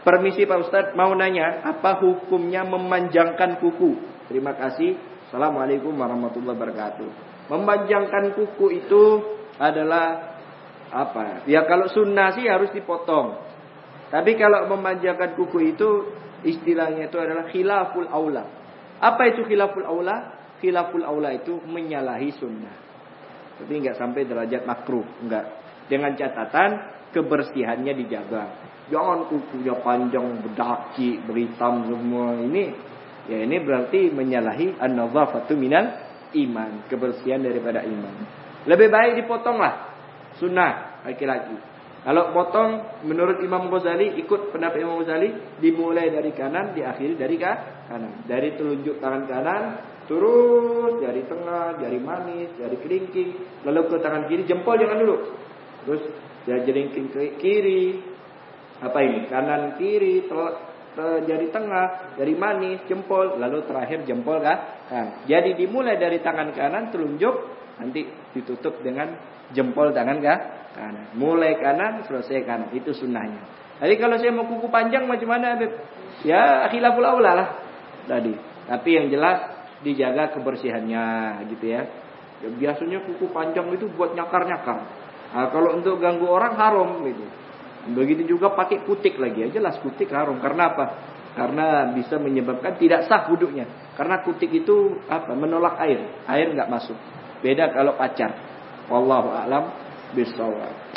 Permisi Pak Ustadz, mau nanya, apa hukumnya memanjangkan kuku? Terima kasih. Assalamualaikum warahmatullahi wabarakatuh. Memanjangkan kuku itu adalah apa? Ya kalau sunnah sih harus dipotong. Tapi kalau memanjangkan kuku itu istilahnya itu adalah khilaful aula. Apa itu khilaful aula? Khilaful aula itu menyalahi sunnah. Tapi enggak sampai derajat makruh, enggak. Dengan catatan kebersihannya dijaga. Jangan kukunya panjang, berdaki, berhitam semua ini. Ya ini berarti menyalahi an-nadhafatu minal iman, kebersihan daripada iman. Lebih baik dipotonglah sunnah laki-laki. Kalau potong menurut Imam Ghazali, ikut pendapat Imam Ghazali, dimulai dari kanan, diakhiri dari kanan. Dari telunjuk tangan kanan, terus dari tengah, jari manis, jari kelingking, lalu ke tangan kiri, jempol jangan dulu. Terus jari kelingking ke kiri, apa ini? Kanan kiri, jari tengah, jari manis, jempol, lalu terakhir jempol kan. Jadi dimulai dari tangan kanan, telunjuk, nanti ditutup dengan jempol tangan kanan. Mulai kanan, selesai kanan. Itu sunnahnya. Jadi kalau saya mau kuku panjang macam mana, Beb? Ya khilaful aula lah tadi. Tapi yang jelas dijaga kebersihannya gitu ya. Biasanya kuku panjang itu buat nyakar-nyakar. Nah, kalau untuk ganggu orang haram gitu. Begitu juga pakai kutik lagi. Ya jelas kutik haram. Karena apa? Karena bisa menyebabkan tidak sah wuduknya. Karena kutik itu apa? Menolak air. Air nggak masuk. Beda kalau pacar. Wallahu a'lam bishawab.